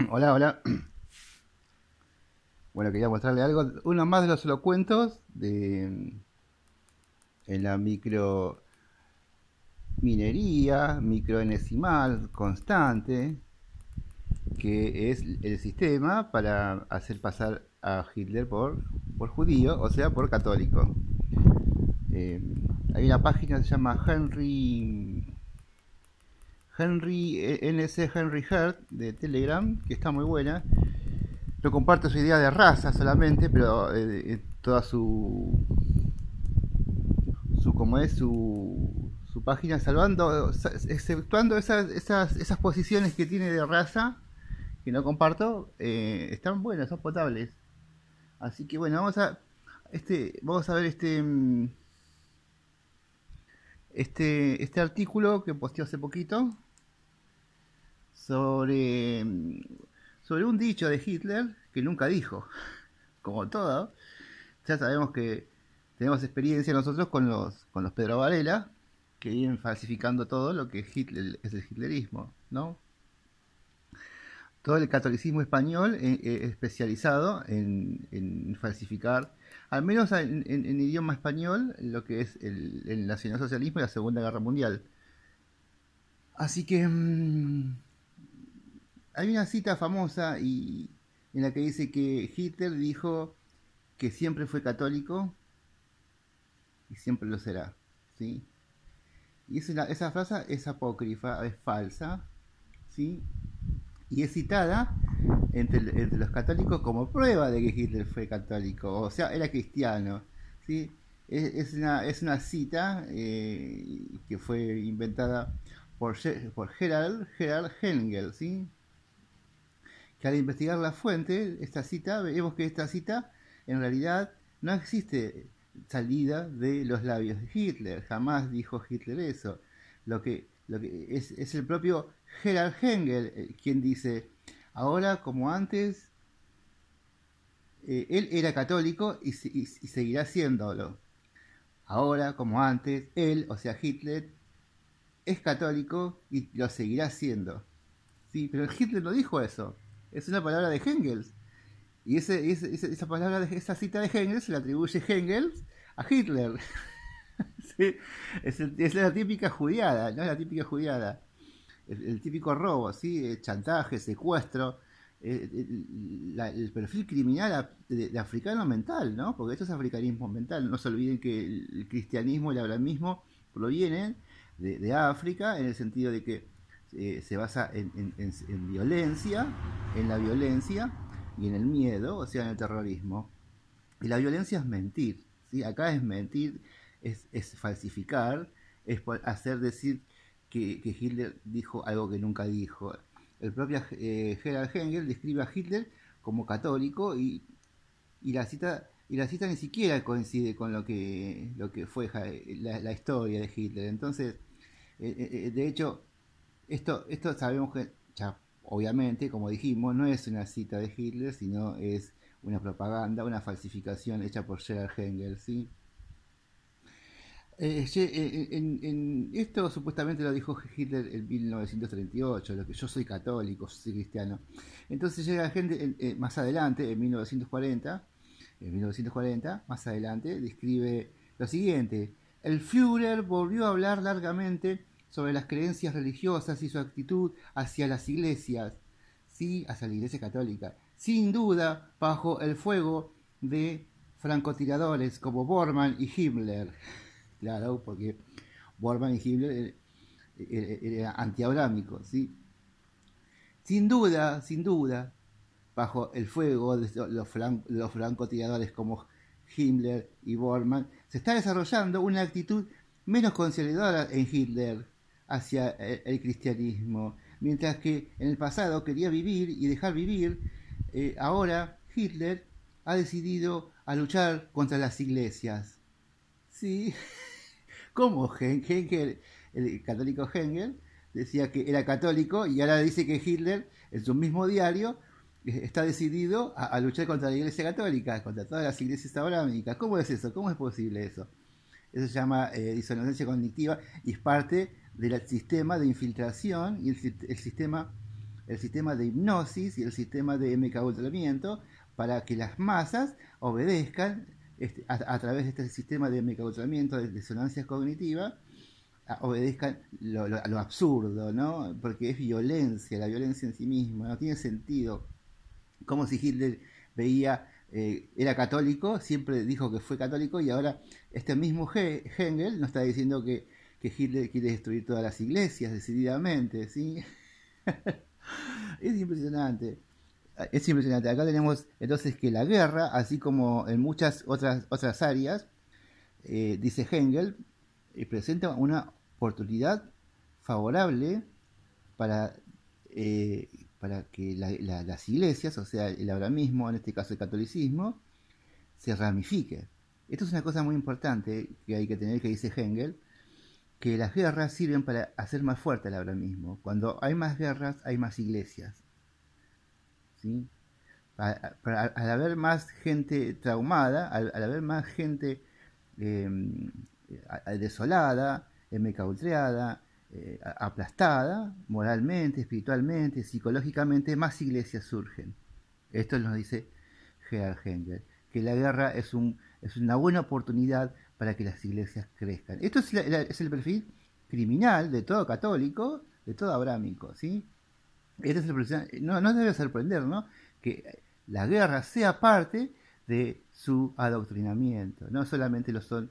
Hola, hola. Bueno, quería mostrarle algo. Uno más de los holocuentos en la microminería, microenesimal, constante, que es el sistema para hacer pasar a Hitler por judío, o sea, por católico. Eh, Hay una página que se llama Henry Hert de Telegram, que está muy buena. No comparto su idea de raza solamente, pero toda su como es su página, salvando, exceptuando esas posiciones que tiene de raza que no comparto, están buenas, son potables. Así que bueno, vamos a ver este artículo que posteó hace poquito sobre sobre un dicho de Hitler que nunca dijo, como todo. Ya sabemos que tenemos experiencia nosotros con los Pedro Varela, que vienen falsificando todo lo que Hitler, es el hitlerismo, ¿no? Todo el catolicismo español especializado en falsificar, al menos en idioma español, lo que es el nacionalsocialismo y la Segunda Guerra Mundial. Así que hay una cita famosa en la que dice que Hitler dijo que siempre fue católico y siempre lo será, ¿sí? Y esa frase es apócrifa, es falsa, ¿sí? Y es citada entre los católicos como prueba de que Hitler fue católico, o sea, era cristiano, ¿sí? Es una cita que fue inventada por Gerald Hengel, ¿sí? Que al investigar la fuente, esta cita, vemos que esta cita en realidad no existe salida de los labios de Hitler, jamás dijo Hitler eso. Lo que es el propio Gerald Hengel quien dice, ahora como antes, él era católico y seguirá siéndolo. Ahora como antes, él, o sea Hitler, es católico y lo seguirá siendo. Sí, pero Hitler no dijo eso. Es una palabra de Engels. Y esa palabra, esa cita de Engels se le atribuye Engels a Hitler. Sí, es la típica judiada, ¿no? La típica judiada. El típico robo, ¿sí? Chantaje, secuestro. El perfil criminal de africano mental, ¿no? Porque esto es africanismo mental. No se olviden que el cristianismo y el abramismo provienen de África, en el sentido de que se basa en violencia, en la violencia y en el miedo, o sea, en el terrorismo. Y la violencia es mentir, ¿sí? Acá es mentir, es falsificar, es hacer decir que Hitler dijo algo que nunca dijo. El propio Gerhard Hengel describe a Hitler como católico y la cita ni siquiera coincide con lo que fue la historia de Hitler. Entonces, de hecho, esto sabemos que, ya, obviamente, como dijimos, no es una cita de Hitler, sino es una propaganda, una falsificación hecha por Gerhard Hengel, ¿sí? Esto supuestamente lo dijo Hitler en 1938, lo que yo soy católico, soy cristiano. Entonces llega gente más adelante, en 1940, más adelante, describe lo siguiente. El Führer volvió a hablar largamente sobre las creencias religiosas y su actitud hacia las iglesias, sí, hacia la iglesia católica. Sin duda, bajo el fuego de francotiradores como Bormann y Himmler. Claro, porque Bormann y Himmler eran antiabrámicos, ¿sí? Sin duda, bajo el fuego de los francotiradores como Himmler y Bormann, se está desarrollando una actitud menos conciliadora en Hitler hacia el cristianismo. Mientras que en el pasado quería vivir y dejar vivir, ahora Hitler ha decidido a luchar contra las iglesias. Sí, como Hengel, el católico Hengel, decía que era católico y ahora dice que Hitler, en su mismo diario, está decidido a luchar contra la iglesia católica, contra todas las iglesias abrámicas. ¿Cómo es eso? ¿Cómo es posible eso? Eso se llama disonancia cognitiva y es parte del sistema de infiltración y el sistema el sistema de hipnosis y el sistema de mecaultramiento para que las masas obedezcan a través de este sistema de mecaultramiento, de disonancia cognitiva, obedezcan lo absurdo, ¿no? Porque es violencia, la violencia en sí misma, no tiene sentido. Como si Hitler veía, era católico, siempre dijo que fue católico, y ahora este mismo Hegel nos está diciendo que Hitler quiere destruir todas las iglesias decididamente, ¿sí? Es impresionante. Es impresionante. Acá tenemos entonces que la guerra, así como en muchas otras áreas, dice Hegel, presenta una oportunidad favorable para, eh, para que las iglesias, o sea, el abrahamismo, en este caso el catolicismo, se ramifique. Esto es una cosa muy importante que hay que tener, que dice Hegel, que las guerras sirven para hacer más fuerte el abrahamismo. Cuando hay más guerras, hay más iglesias, ¿sí? Al haber más gente traumada, al haber más gente eh, desolada, mecautreada, aplastada, moralmente, espiritualmente, psicológicamente, más iglesias surgen. Esto nos dice Gerhard Hegel, que la guerra es una buena oportunidad para que las iglesias crezcan. Esto es el perfil criminal de todo católico, de todo abrámico, ¿sí? Este es no nos debe sorprender, ¿no? Que la guerra sea parte de su adoctrinamiento. No solamente lo son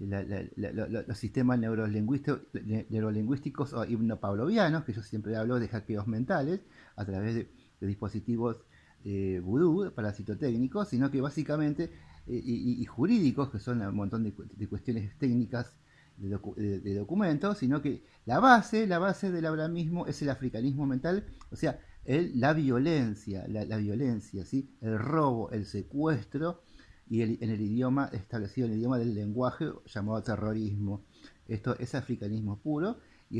los sistemas neurolingüísticos o hipnopavlovianos, que yo siempre hablo de hackeos mentales a través de dispositivos vudú, parasitotécnicos, sino que básicamente y jurídicos, que son un montón de cuestiones técnicas de documentos, sino que la base del abrahamismo es el africanismo mental, o sea, la violencia, la violencia, ¿sí? El robo, el secuestro, y en el idioma establecido, en el idioma del lenguaje llamado terrorismo. Esto es africanismo puro, y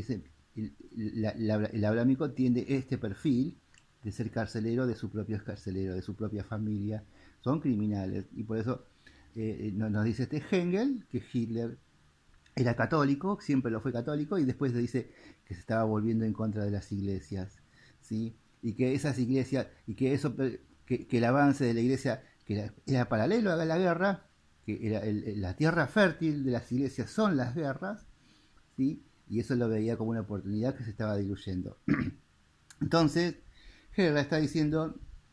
el abrámico tiene este perfil de ser carcelero de su propio carcelero, de su propia familia. Son criminales, y por eso nos dice este Hegel que Hitler era católico, siempre lo fue católico, y después le dice que se estaba volviendo en contra de las iglesias, ¿sí? Y que esas iglesias, y que eso, que el avance de la iglesia, que era paralelo a la guerra, que era la tierra fértil de las iglesias son las guerras, ¿sí? Y eso lo veía como una oportunidad que se estaba diluyendo. Entonces, Hegel está diciendo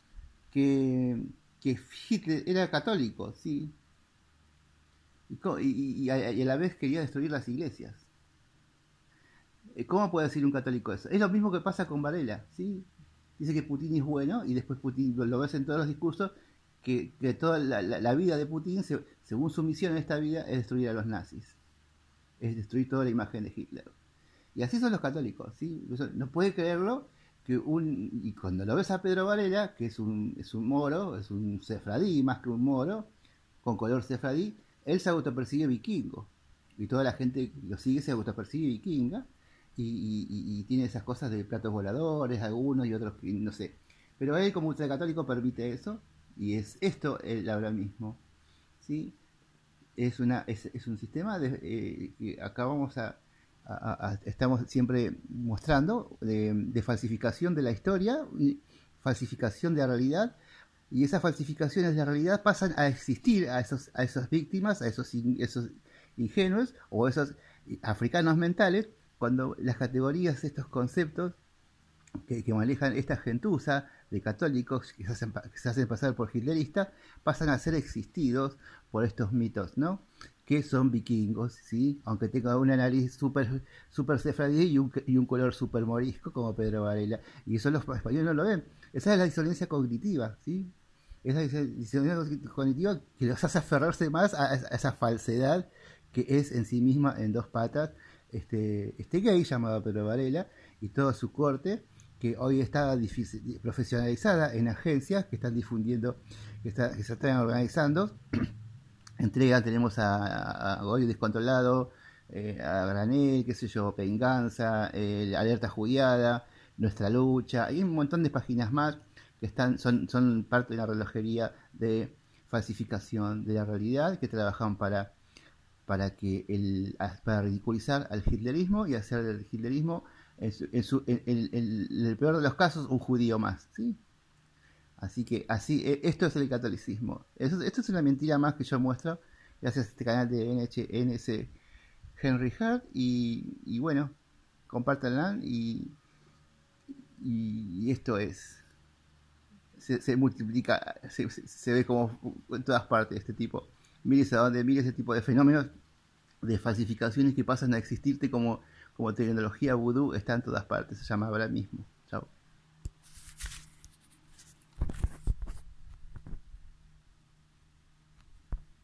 que Hitler era católico, ¿sí? Y a la vez quería destruir las iglesias. ¿Cómo puede decir un católico eso? Es lo mismo que pasa con Varela, ¿sí? Dice que Putin es bueno, y después Putin lo ves en todos los discursos, que toda la vida de Putin, según su misión en esta vida, es destruir a los nazis. Es destruir toda la imagen de Hitler. Y así son los católicos, ¿sí? No puede creerlo, y cuando lo ves a Pedro Varela, que es un moro, es un sefradí más que un moro, con color sefradí, él se autopersigue vikingo. Y toda la gente que lo sigue se autopersigue vikinga. Y tiene esas cosas de platos voladores, algunos y otros, no sé. Pero él, como ultracatólico, permite eso. Y es esto el abrahamismo, ¿sí? Es un sistema que acá vamos estamos siempre mostrando de falsificación de la historia, falsificación de la realidad, y esas falsificaciones de la realidad pasan a existir a esas víctimas, a esos ingenuos o esos africanos mentales, cuando las categorías, estos conceptos que manejan esta gentuza de católicos que se hacen pasar por hitleristas, pasan a ser existidos por estos mitos, ¿no? Que son vikingos, ¿sí? Aunque tenga una nariz super sefradí y un color super morisco como Pedro Varela. Y eso los españoles no lo ven. Esa es la disonancia cognitiva, ¿sí? Esa disonancia cognitiva que los hace aferrarse más a esa falsedad que es en sí misma en dos patas este gay llamado Pedro Varela y toda su corte, que hoy está profesionalizada en agencias que están difundiendo, que se están organizando. Entrega, tenemos a Goyo Descontrolado, a Granel, qué sé yo, Venganza, Alerta Judiada, Nuestra Lucha, hay un montón de páginas más que son parte de la relojería de falsificación de la realidad, que trabajan para ridiculizar al hitlerismo y hacer del hitlerismo En el peor de los casos, un judío más, ¿sí? Así que esto es el catolicismo. Esto es una mentira más que yo muestro gracias a este canal de NS Henry Hart y bueno, compártanla y esto es se multiplica, se ve como en todas partes este tipo. Mires a donde mires, este tipo de fenómenos de falsificaciones que pasan a existirte como tecnología vudú está en todas partes, se llama ahora mismo. Chao.